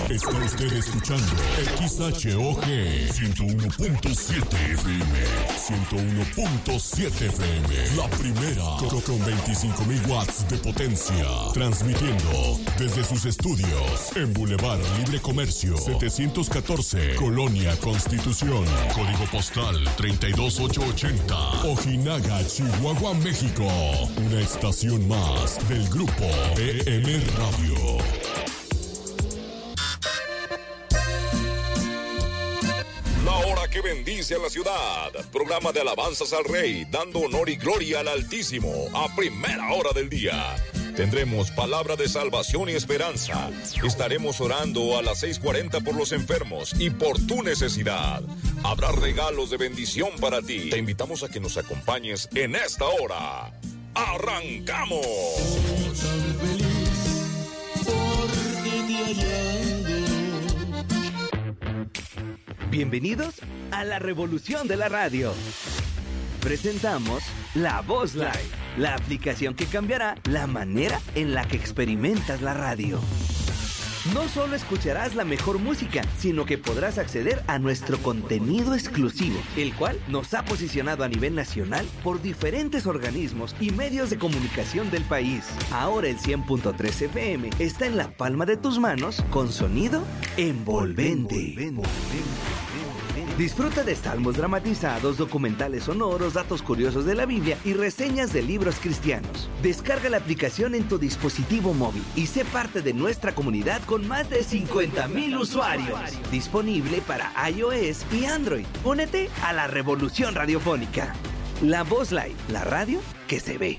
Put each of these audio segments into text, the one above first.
Está usted escuchando XHOG 101.7 FM. 101.7 FM. La primera con 25.000 watts de potencia. Transmitiendo desde sus estudios en Boulevard Libre Comercio 714, Colonia Constitución. Código postal 32880. Ojinaga, Chihuahua, México. Una estación más del grupo PM Radio. La hora que bendice a la ciudad. Programa de alabanzas al Rey, dando honor y gloria al Altísimo a primera hora del día. Tendremos palabra de salvación y esperanza. Estaremos orando a las 6:40 por los enfermos y por tu necesidad. Habrá regalos de bendición para ti. Te invitamos a que nos acompañes en esta hora. ¡Arrancamos! Bienvenidos a la revolución de la radio. Presentamos La Voz Live, la aplicación que cambiará la manera en la que experimentas la radio. No solo escucharás la mejor música, sino que podrás acceder a nuestro contenido exclusivo, el cual nos ha posicionado a nivel nacional por diferentes organismos y medios de comunicación del país. Ahora el 100.3 FM está en la palma de tus manos con sonido envolvente. Disfruta de salmos dramatizados, documentales sonoros, datos curiosos de la Biblia y reseñas de libros cristianos. Descarga la aplicación en tu dispositivo móvil y sé parte de nuestra comunidad con más de 50,000 usuarios. Disponible para iOS y Android. Únete a la revolución radiofónica. La Voz Live, la radio que se ve.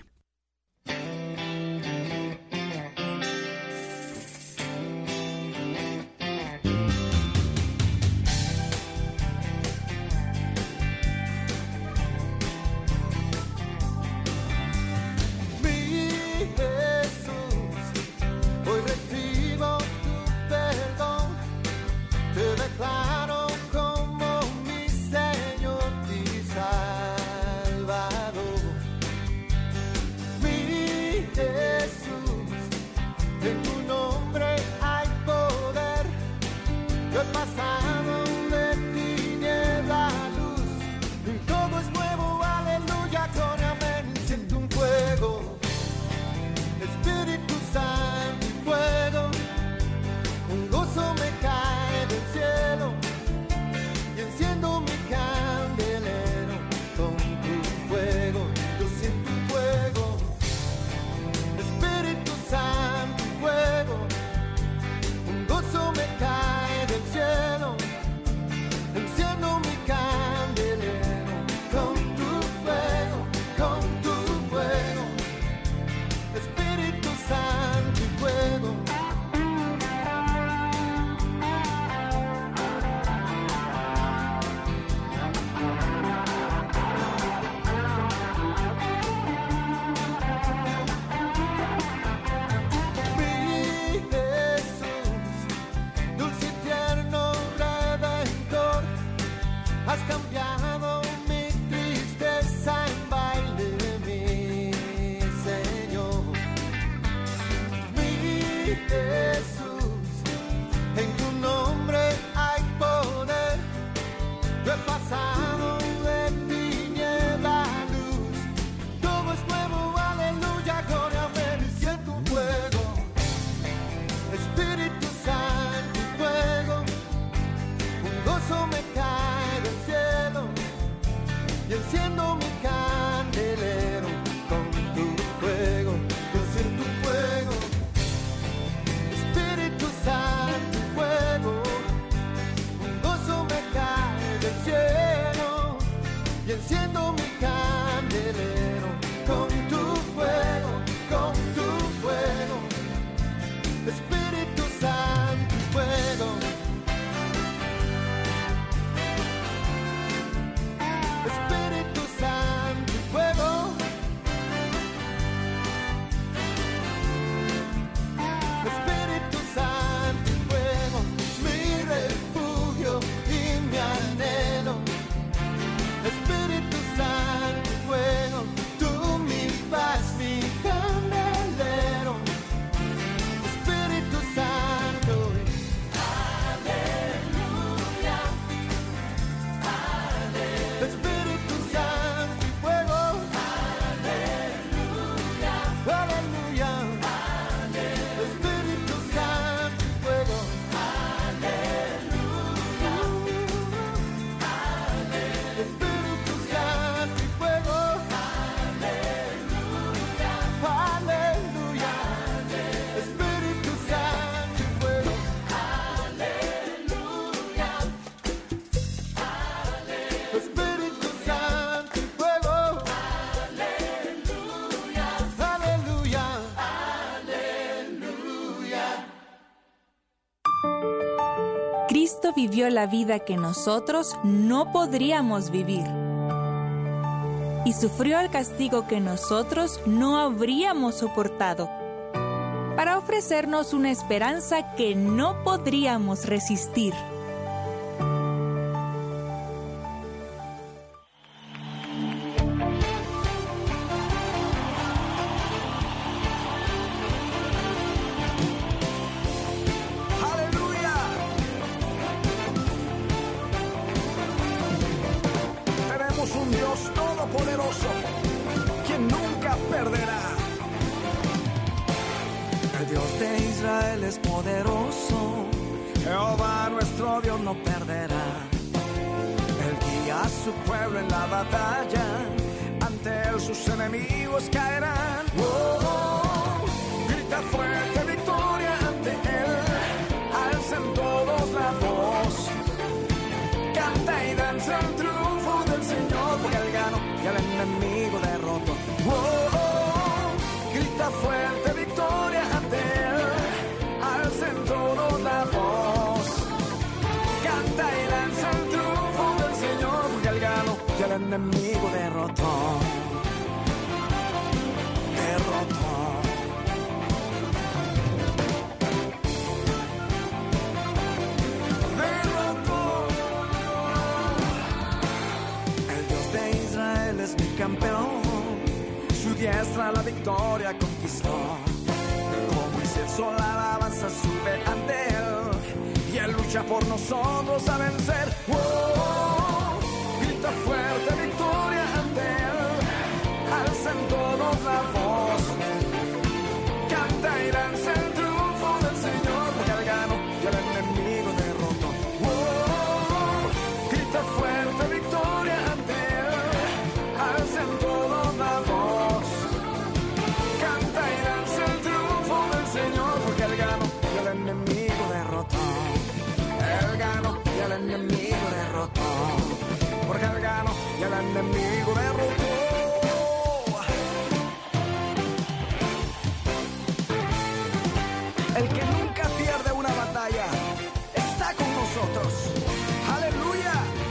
Cristo vivió la vida que nosotros no podríamos vivir. Y sufrió el castigo que nosotros no habríamos soportado, para ofrecernos una esperanza que no podríamos resistir. Un Dios todopoderoso, quien nunca perderá. El Dios de Israel es poderoso, Jehová nuestro Dios no perderá. Él guía a su pueblo en la batalla, ante él sus enemigos caerán. Grita fuerte victoria ante él, alcen todos la voz, canta y danza el triunfo del Señor, porque él ganó y al enemigo derrotó. Grita fuerte victoria ante él, alcen todos la voz, canta y danza el triunfo del Señor, porque él ganó y al enemigo derrotó. Campeón, su diestra la victoria conquistó. Como incenso la alabanza sube ante él, y él lucha por nosotros a vencer. Grita fuerte victoria ante él, alzan todos la voz, canta y danza el triunfo del Señor, porque él ganó y el enemigo derrotó. Grita fuerte victoria ante él, alcen todos la voz, canta y danza el triunfo del Señor, porque él ganó y el enemigo derrotó. Él ganó y el enemigo derrotó, porque él ganó y el enemigo derrotó. El que nunca pierde una batalla está con nosotros. ¡Aleluya!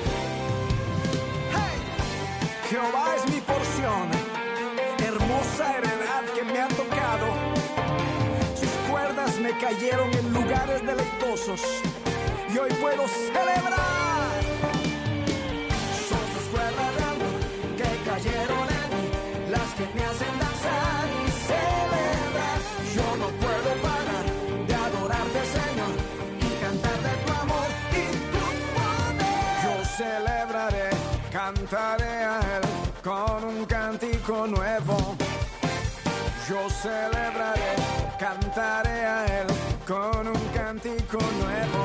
Jehová es mi porción, hermosa heredad que me ha tocado. Sus cuerdas me cayeron en lugares deleitosos y hoy puedo celebrar. Son sus cuerdas de amor que cayeron en mí, las que me hacen danzar y celebrar. Yo no puedo parar de adorarte, Señor, y cantar de tu amor y tu poder. Yo celebraré, cantaré a él con un cántico nuevo. Yo celebraré, cantaré a él con un cántico nuevo.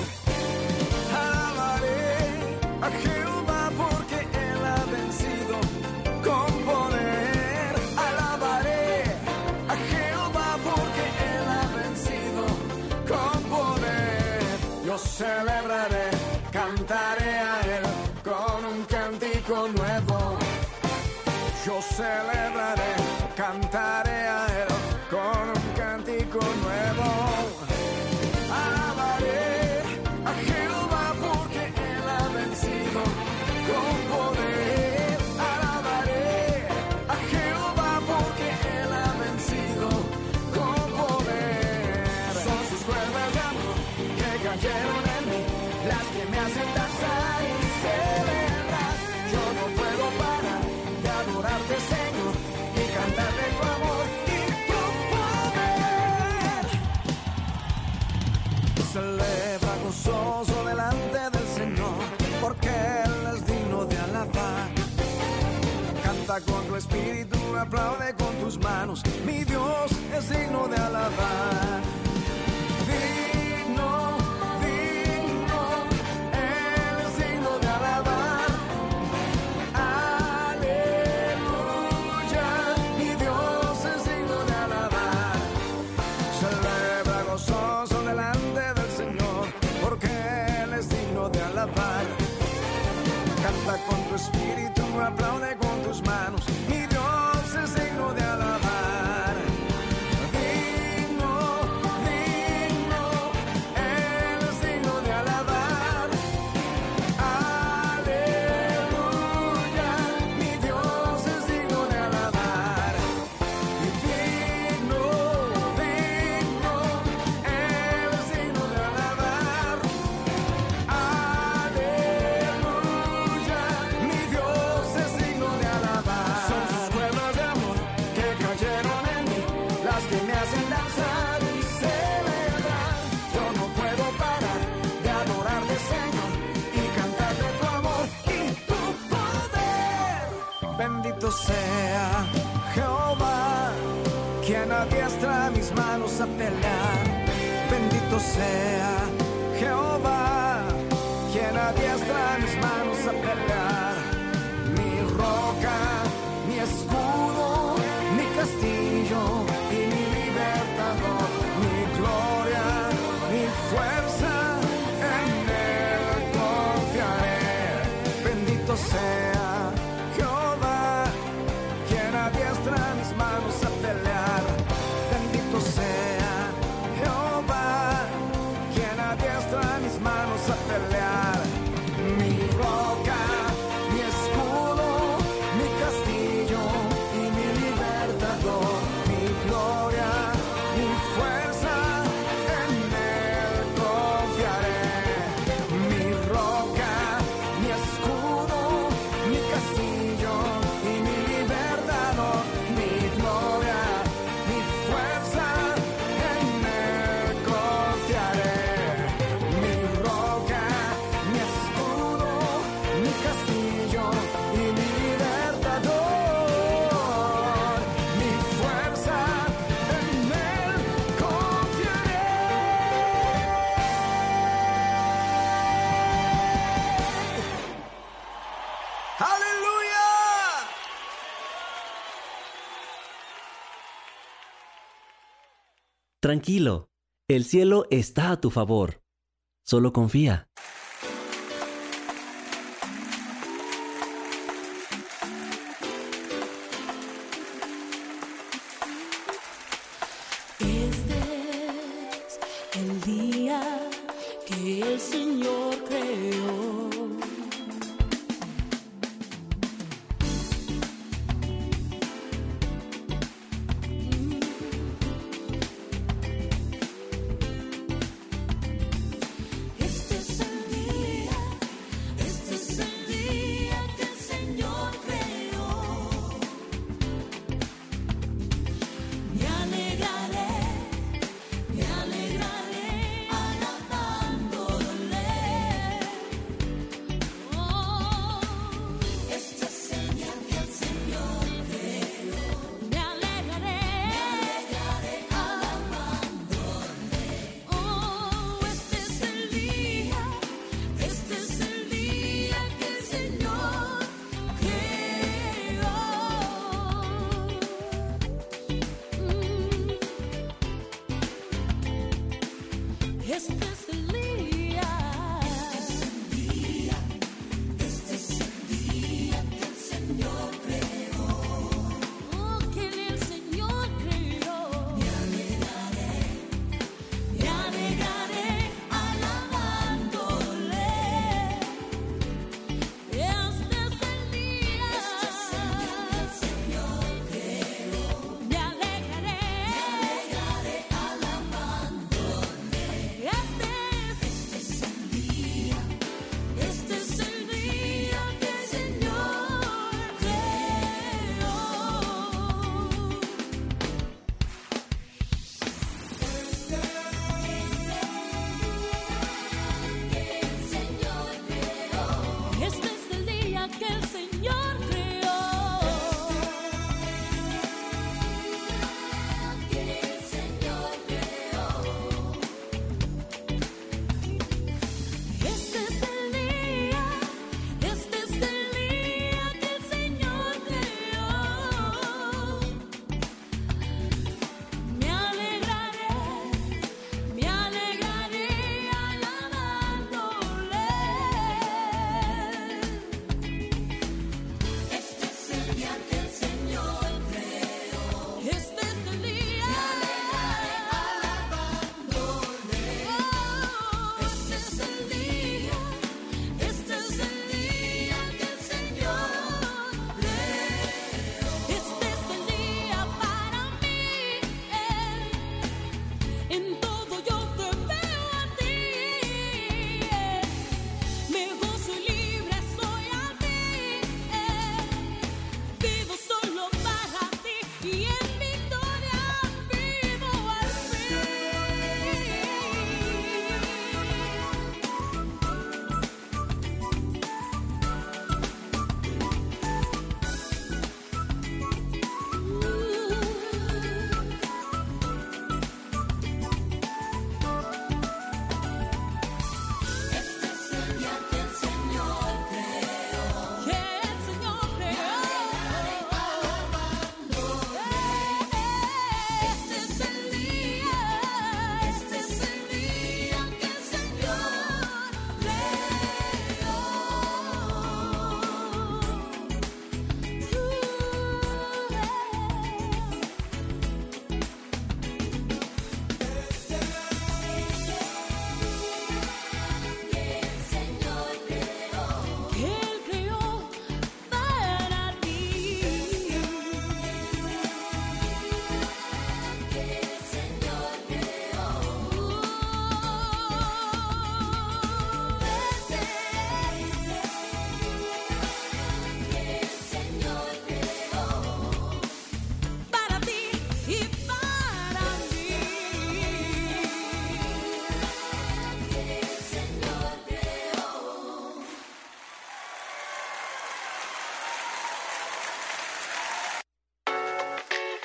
Alabaré a Jehová porque él ha vencido con poder. Alabaré a Jehová porque él ha vencido con poder. Yo celebraré, cantaré a él con un cántico nuevo. Yo celebraré, cantaré a él con un cántico nuevo. Alabaré a Jehová porque él ha vencido con poder. Alabaré a Jehová porque él ha vencido con poder. Son sus cuerdas de amor que cayeron en mí, las que me hacen danzar y celebrar. Yo no puedo parar de adorarte, Señor, y cantar de tu amor y tu poder. Celebra gozoso delante del Señor, porque él es digno de alabar. Canta con tu espíritu, aplaude con tus manos, mi Dios es digno de alabar. Digno, digno, él es digno de alabar. Aleluya, mi Dios es digno de alabar. Celebra gozoso delante del Señor, porque él es digno de alabar. Canta con tu espíritu, aplaude con tus manos, mi Dios es digno de alabar. Digno, digno, él es digno de alabar. pelear. Bendito sea Jehová, quien adiestra mis manos a pelear. Mi roca, mi escudo, mi castillo y mi libertador, mi gloria, mi fuerza, en él confiaré. Bendito sea Jehová, quien adiestra mis manos a pelear. Bendito sea Jehová, quien adiestra mis manos a pelear. Mi roca, mi escudo, mi castillo y mi libertador, mi gloria, mi fuerza, en él confiaré. Mi roca, mi escudo, mi castillo y mi libertador, mi gloria, mi fuerza, en él confiaré. Mi roca, mi escudo, mi castillo y mi libertador, mi fuerza, en él confiaré. ¡Aleluya! Tranquilo, el cielo está a tu favor. Solo confía. Este es el día que el Señor creó. Este es el día que el Señor creó. Me alegraré alabándole. Oh, este es el día que el Señor creó. Me alegraré alabándole. Oh, este es el día que el Señor creó. Este es el día que el Señor creó. Oh, que el Señor creó. Me alegraré alabándole. Este es el día que el Señor creó. Me alegraré alabándole. Este es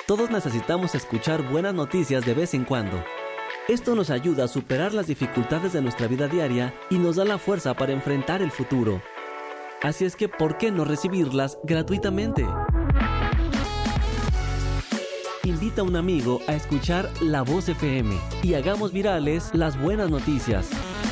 Todos necesitamos escuchar buenas noticias de vez en cuando. Esto nos ayuda a superar las dificultades de nuestra vida diaria y nos da la fuerza para enfrentar el futuro. Así es que, ¿por qué no recibirlas gratuitamente? Invita a un amigo a escuchar La Voz FM y hagamos virales las buenas noticias.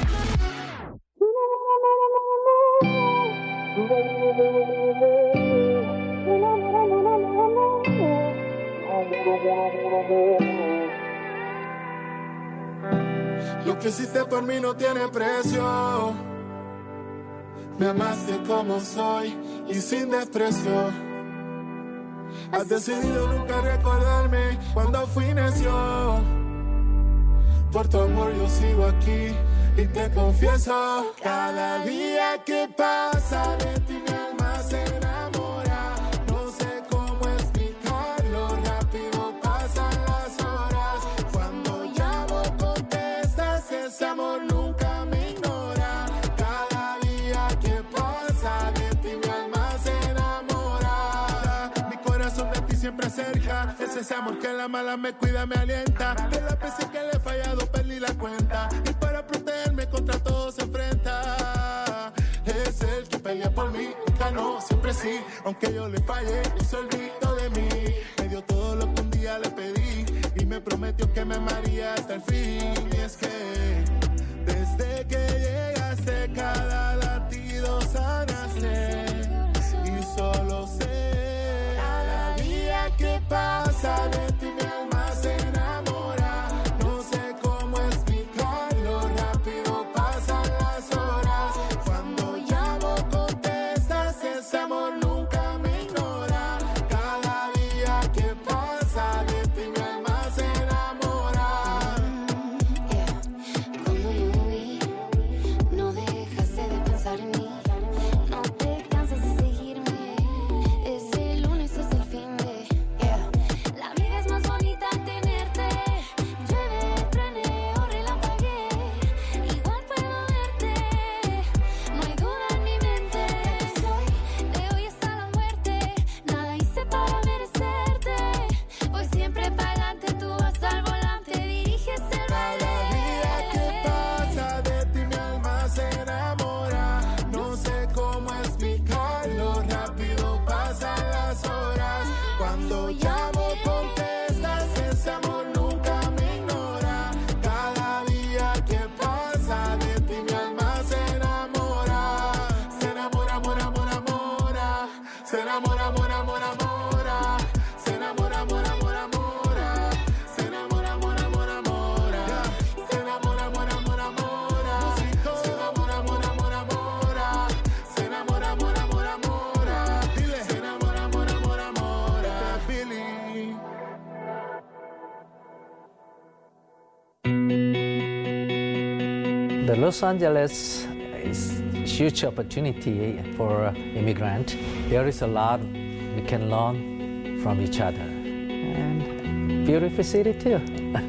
Lo que hiciste por mí no tiene precio. Me amaste como soy y sin desprecio. Has decidido nunca recordarme cuando fui necio. Por tu amor yo sigo aquí y te confieso. Cada día que pasa de ti mi alma se enamora. No sé cómo explicarlo, rápido pasan las horas. Cuando llamo contestas, ese amor nunca me ignora. Cada día que pasa de ti mi alma se enamora. Mi corazón de ti siempre cerca. Es ese amor que la mala me cuida, me alienta. De las veces que le he fallado perdí la cuenta. Y para protegerme contra todo se enfrenta. Es el que pelea por mí, nunca no, siempre sí. Aunque yo le fallé, no se olvidó de mí. Me dio todo lo que un día le pedí y me prometió que me amaría hasta el fin. Y es que desde que llegaste cada latido sanaste. Y solo sé, cada día que pasa de ti mi alma se enamora. No sé cómo explicarlo, rápido pasan las horas. Cuando llamo contestas, ese amor nunca me ignora. Cada día que pasa de ti mi alma se enamora. Cuando yo voy, no dejaste de pensar en mí. No te cansas de seguirme. Es el lunes, es el fin de. La vida es más bonita al tenerte. Llueve, truene o relampaguee. Igual puedo verte. No hay duda en mi mente. Soy de hoy hasta la muerte. Nada hice para merecerte. Voy siempre para adelante, tú vas al volante. Diriges el Cada día que pasa de ti mi alma se enamora. No sé cómo explicarlo, rápido pasan las horas. Cuando llamo contestas, ese amor nunca me ignora. Cada día que pasa de ti mi alma se enamora. Se enamora, amor, amor, amora. Se enamora, amor, amor, amora. Se enamora, amor, amor, amora. Se enamora, amor, amor, amora. Se enamora, amor, amor, amora. Se enamora, amor, amor, amora. Se enamora, amor, amor, amora. Dile. Se enamora, amor, amor, amora. Billy. The Los Angeles is a huge opportunity for immigrant. There is a lot we can learn from each other. And beautiful city too.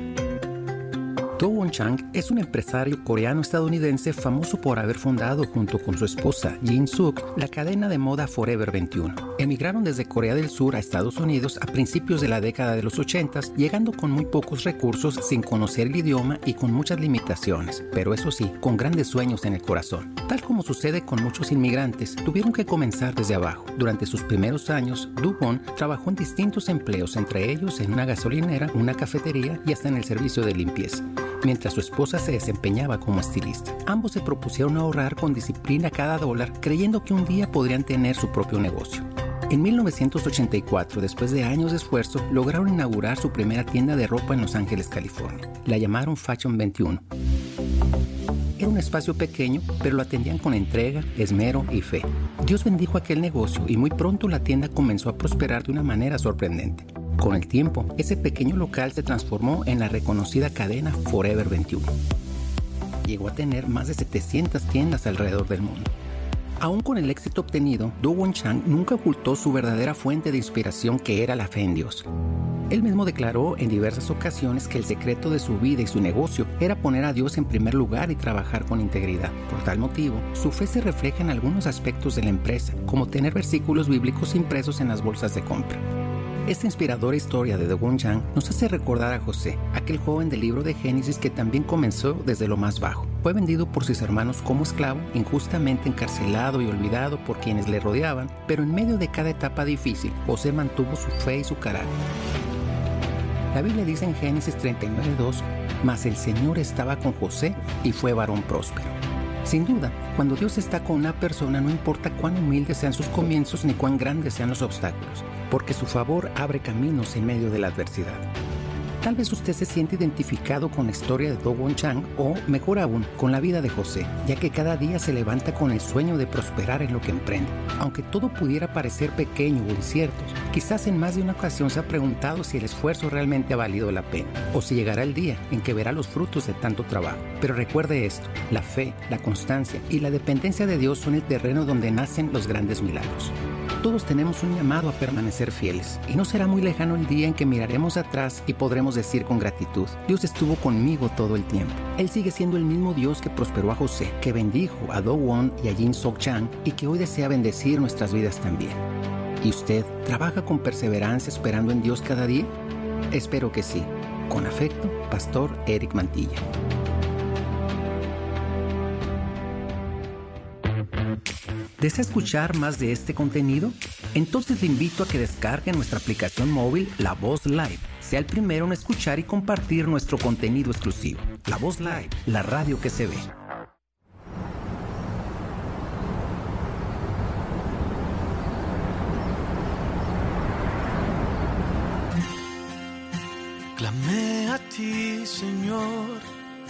Do Won Chang es un empresario coreano-estadounidense famoso por haber fundado junto con su esposa Jin Suk la cadena de moda Forever 21. Emigraron desde Corea del Sur a Estados Unidos a principios de la década de los 80s, llegando con muy pocos recursos, sin conocer el idioma y con muchas limitaciones, pero eso sí, con grandes sueños en el corazón. Tal como sucede con muchos inmigrantes, tuvieron que comenzar desde abajo. Durante sus primeros años, Do Won trabajó en distintos empleos, entre ellos en una gasolinera, una cafetería y hasta en el servicio de limpieza, mientras su esposa se desempeñaba como estilista. Ambos se propusieron ahorrar con disciplina cada dólar, creyendo que un día podrían tener su propio negocio. En 1984, después de años de esfuerzo, lograron inaugurar su primera tienda de ropa en Los Ángeles, California. La llamaron Fashion 21. Era un espacio pequeño, pero lo atendían con entrega, esmero y fe. Dios bendijo aquel negocio y muy pronto la tienda comenzó a prosperar de una manera sorprendente. Con el tiempo, ese pequeño local se transformó en la reconocida cadena Forever 21. Llegó a tener más de 700 tiendas alrededor del mundo. Aún con el éxito obtenido, Do Won Chang nunca ocultó su verdadera fuente de inspiración, que era la fe en Dios. Él mismo declaró en diversas ocasiones que el secreto de su vida y su negocio era poner a Dios en primer lugar y trabajar con integridad. Por tal motivo, su fe se refleja en algunos aspectos de la empresa, como tener versículos bíblicos impresos en las bolsas de compra. Esta inspiradora historia de Dogon Chang nos hace recordar a José, aquel joven del libro de Génesis que también comenzó desde lo más bajo. Fue vendido por sus hermanos como esclavo, injustamente encarcelado y olvidado por quienes le rodeaban, pero en medio de cada etapa difícil, José mantuvo su fe y su carácter. La Biblia dice en Génesis 39:2, «Mas el Señor estaba con José y fue varón próspero». Sin duda, cuando Dios está con una persona, no importa cuán humildes sean sus comienzos ni cuán grandes sean los obstáculos, porque su favor abre caminos en medio de la adversidad. Tal vez usted se siente identificado con la historia de Dogon Chang o, mejor aún, con la vida de José, ya que cada día se levanta con el sueño de prosperar en lo que emprende. Aunque todo pudiera parecer pequeño o incierto, quizás en más de una ocasión se ha preguntado si el esfuerzo realmente ha valido la pena, o si llegará el día en que verá los frutos de tanto trabajo. Pero recuerde esto, la fe, la constancia y la dependencia de Dios son el terreno donde nacen los grandes milagros. Todos tenemos un llamado a permanecer fieles, y no será muy lejano el día en que miraremos atrás y podremos decir con gratitud, Dios estuvo conmigo todo el tiempo. Él sigue siendo el mismo Dios que prosperó a José, que bendijo a Do Won y a Jin Sok Chang y que hoy desea bendecir nuestras vidas también. ¿Y usted trabaja con perseverancia esperando en Dios cada día? Espero que sí. Con afecto, Pastor Eric Mantilla. ¿Desea escuchar más de este contenido? Entonces le invito a que descargue nuestra aplicación móvil La Voz Live. Sea el primero en escuchar y compartir nuestro contenido exclusivo. La Voz Live, la radio que se ve. Clamé a ti, Señor.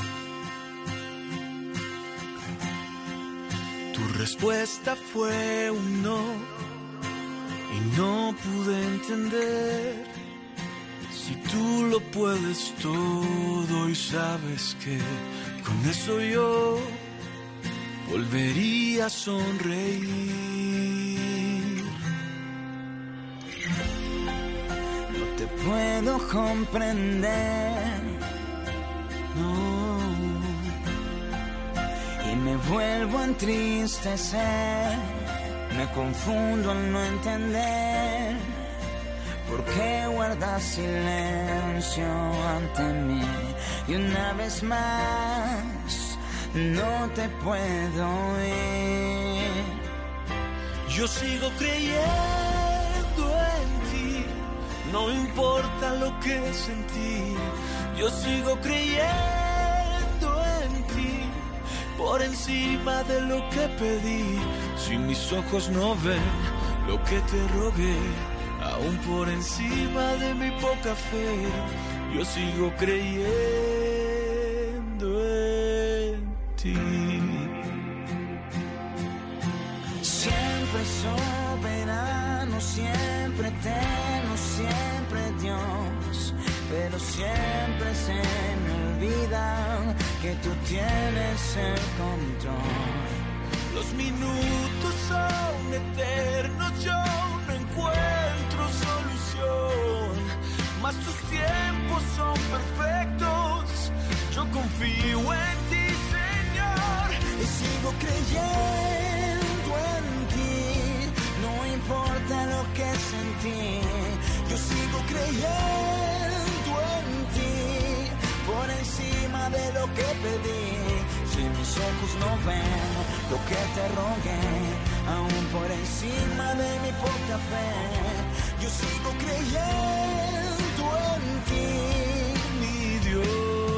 Tu respuesta fue un no, y no pude entender. Si tú lo puedes todo y sabes que con eso yo volvería a sonreír. No te puedo comprender, no. Y me vuelvo a entristecer, me confundo al no entender por qué guardas silencio ante mí. Y una vez más no te puedo ir. Yo sigo creyendo en ti, no importa lo que sentí. Yo sigo creyendo en ti, por encima de lo que pedí. Si mis ojos no ven lo que te rogué, aún por encima de mi poca fe, yo sigo creyendo en ti. Siempre soberano, siempre eterno, siempre Dios, pero siempre se me olvida que tú tienes el control. Los minutos son eternos, yo no encuentro solución, mas tus tiempos son perfectos. Yo confío en ti, Señor, y sigo creyendo en ti, no importa lo que sentí. Yo sigo creyendo en ti, por encima de lo que pedí. Si mis ojos no ven lo que te rogué, aún por encima de mi poca fe, yo sigo creyendo en ti, mi Dios.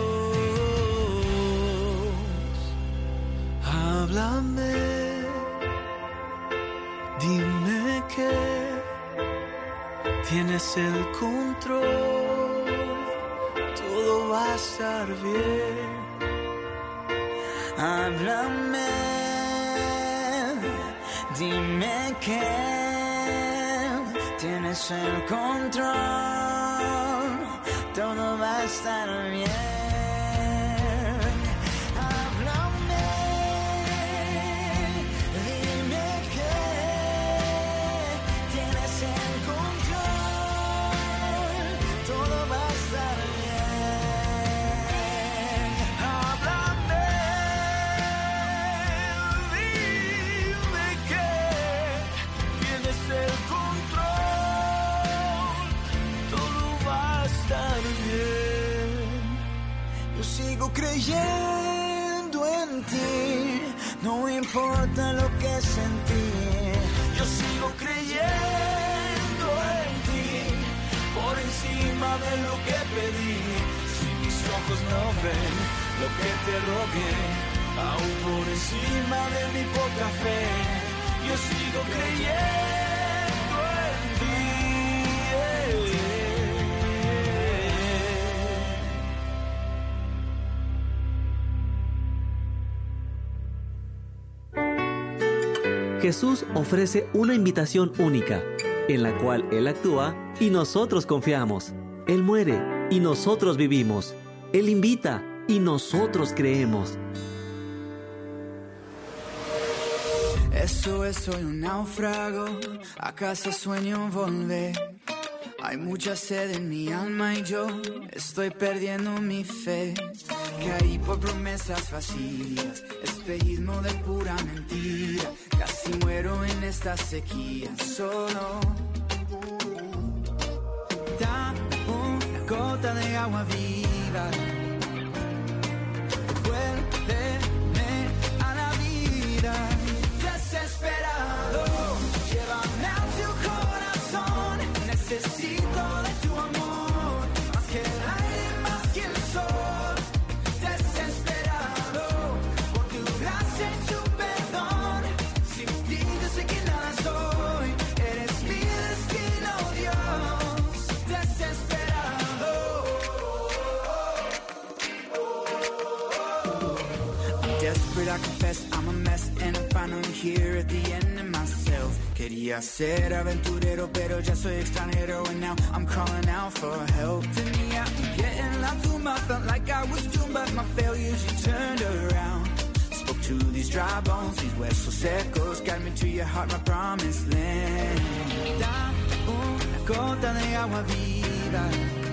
Háblame, dime que tienes el control, todo va a estar bien. Háblame, dime que tienes el control, todo va a estar bien. Háblame, dime que tienes el control, todo va a estar bien. Háblame, dime que tienes el control, importa lo que sentí. Yo sigo creyendo en ti, por encima de lo que pedí. Si mis ojos no ven lo que te rogué, aún por encima de mi poca fe, yo sigo creyendo en ti. Jesús ofrece una invitación única, en la cual Él actúa y nosotros confiamos. Él muere y nosotros vivimos. Él invita y nosotros creemos. Eso es, soy un náufrago, ¿acaso sueño volver? Hay mucha sed en mi alma y yo estoy perdiendo mi fe. Caí por promesas vacías, espejismo de pura mentira. Casi muero en esta sequía, solo da una gota de agua viva. Vuélveme a la vida. Desesperado, llévame a tu corazón. Necesito de tu amor, más que el aire, más que el sol. Desesperado, por tu gracia y tu perdón. Sin ti yo sé que nada soy. Eres mi destino, Dios. Desesperado. I'm desperate, I confess I'm a mess, and I'm finally here at the end of myself. Quería ser aventurero, pero ya soy extranjero, and now I'm calling out for help. Tenía un pie en la tumba, felt like I was doomed, but my failures you turned around. Spoke to these dry bones, these huesos secos, guide me to your heart, my promised land. Da una gota de agua viva.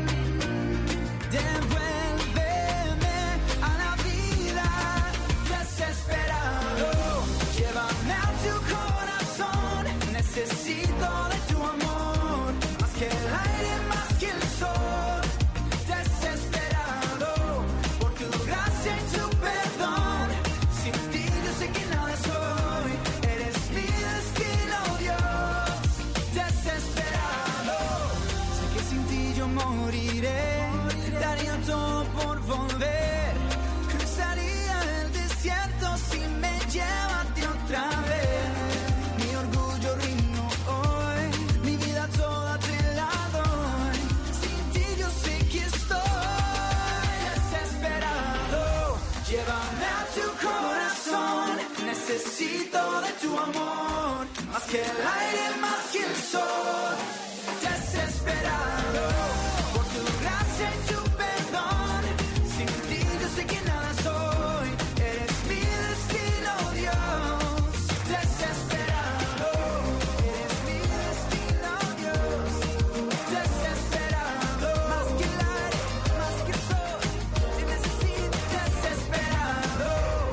Devuélveme a la vida. Desesperado, llévame a tu corazón. Necesito de tu amor, más que el aire, más que el sol. Desesperado, por tu gracia y tu perdón. Sin ti yo sé que nada soy. Eres mi destino, Dios. Desesperado, sé que sin ti yo moriré. Daría todo por volver. Cruzaría el desierto si me llevaste otra vez. Mi orgullo rindo hoy, mi vida toda te la doy. Sin ti yo sé que estoy desesperado. Llévame a tu corazón, necesito de tu amor, más que el aire, más que el sol. Desesperado, por tu gracia y tu perdón. Sin ti yo sé que nada soy. Eres mi destino, Dios. Desesperado, eres mi destino, Dios. Desesperado, más que el aire, más que el sol. Te necesito. Desesperado,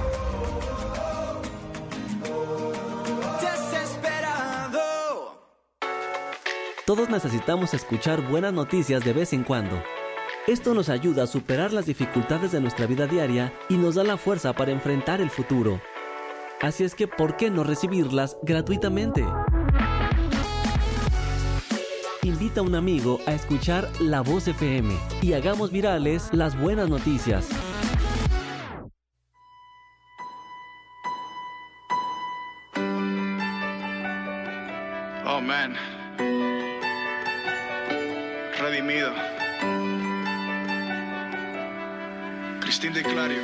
desesperado. Todos necesitamos escuchar buenas noticias de vez en cuando. Esto nos ayuda a superar las dificultades de nuestra vida diaria y nos da la fuerza para enfrentar el futuro. Así es que, ¿por qué no recibirlas gratuitamente? Invita a un amigo a escuchar La Voz FM y hagamos virales las buenas noticias. Oh man, redimido. Cristín de Clario.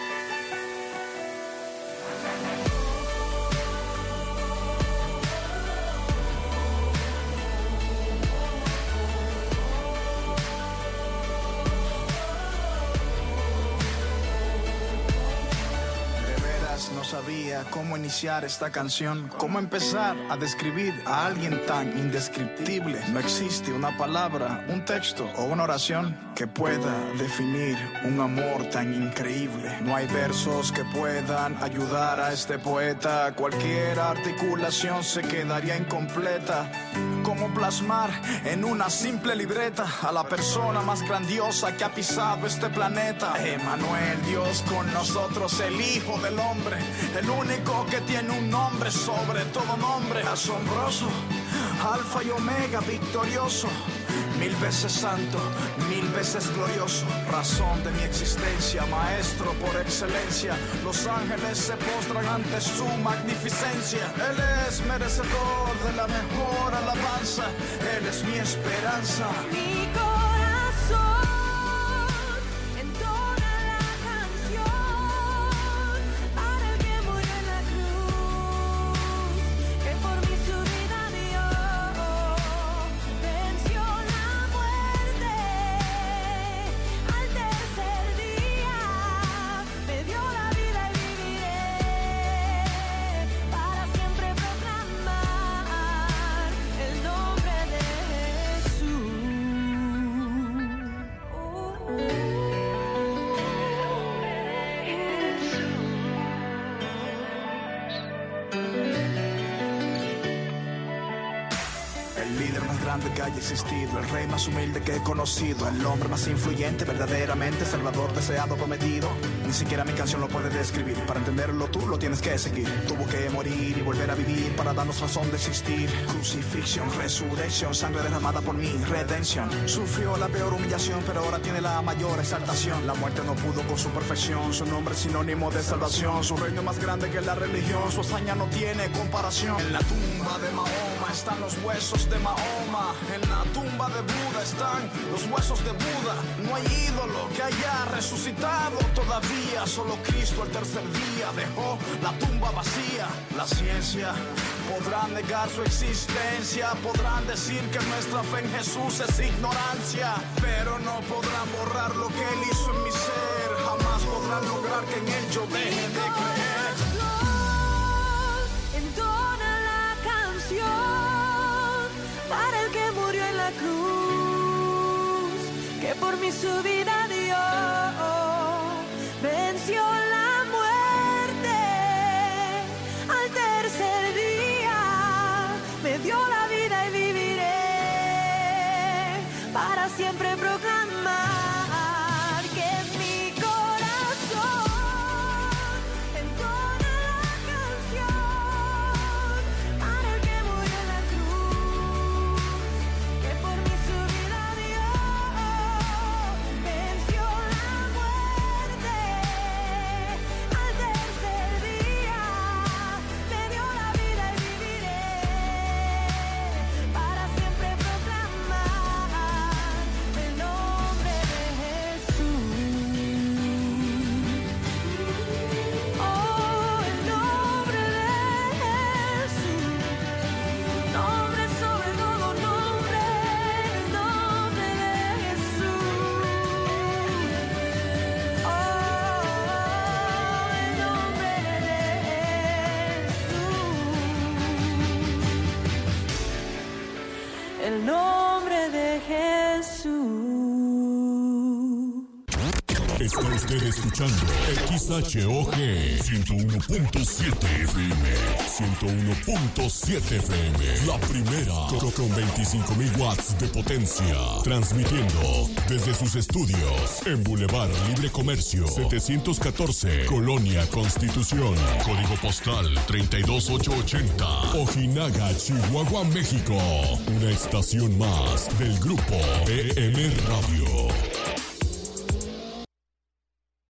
No sabía cómo iniciar esta canción, cómo empezar a describir a alguien tan indescriptible. No existe una palabra, un texto o una oración que pueda definir un amor tan increíble. No hay versos que puedan ayudar a este poeta. Cualquier articulación se quedaría incompleta. cómo plasmar en una simple libreta a la persona más grandiosa que ha pisado este planeta. Emmanuel, Dios con nosotros, el Hijo del Hombre, el único que tiene un nombre sobre todo nombre. Asombroso, Alfa y Omega, victorioso, 1000 veces santo, 1000 veces glorioso, razón de mi existencia, maestro por excelencia. Los ángeles se postran ante su magnificencia. Él es merecedor de la mejor alabanza, Él es mi esperanza. Mi corazón entona la canción para el que murió en la cruz, que por mí su vida dio, venció la muerte al tercer día, me dio la vida y viviré para siempre proclamar el nombre de Jesús. El líder más grande que haya existido, el rey más humilde que he conocido, el hombre más influyente, verdaderamente salvador, deseado, prometido. Ni siquiera mi canción lo puede describir. Para entenderlo tú lo tienes que seguir. Tuvo que morir y volver a vivir para darnos razón de existir. Crucifixión, resurrección, sangre derramada por mí, redención. Sufrió la peor humillación, pero ahora tiene la mayor exaltación. La muerte no pudo con su perfección, su nombre es sinónimo de salvación. Su reino es más grande que la religión, su hazaña no tiene comparación. En la tumba de Mahoma están los huesos de Mahoma, en la tumba de Buda están los huesos de Buda. No hay ídolo que haya resucitado todavía, solo Cristo el tercer día dejó la tumba vacía. La ciencia podrá negar su existencia, podrán decir que nuestra fe en Jesús es ignorancia, pero no podrán borrar lo que Él hizo en mi ser, jamás podrán lograr que en Él yo deje de creer. Entona la canción para el que murió en la cruz, que por mí su vida dio, venció la muerte al tercer día, me dio la vida y viviré para siempre proclamar que mi corazón entona la canción para el que murió en la cruz, que por mí su vida dio, venció la muerte al tercer día, me dio la vida y viviré para siempre proclamar el nombre de Jesús. Oh, el nombre de Jesús, nombre sobre todo nombre, el nombre de Jesús. Oh, el nombre de Jesús. El nombre de Jesús. Está usted escuchando XHOG 101.7 FM. 101.7 FM. La primera con 25.000 watts de potencia. Transmitiendo desde sus estudios en Boulevard Libre Comercio 714, Colonia Constitución. Código postal 32880. Ojinaga, Chihuahua, México. Una estación más del grupo EM Radio.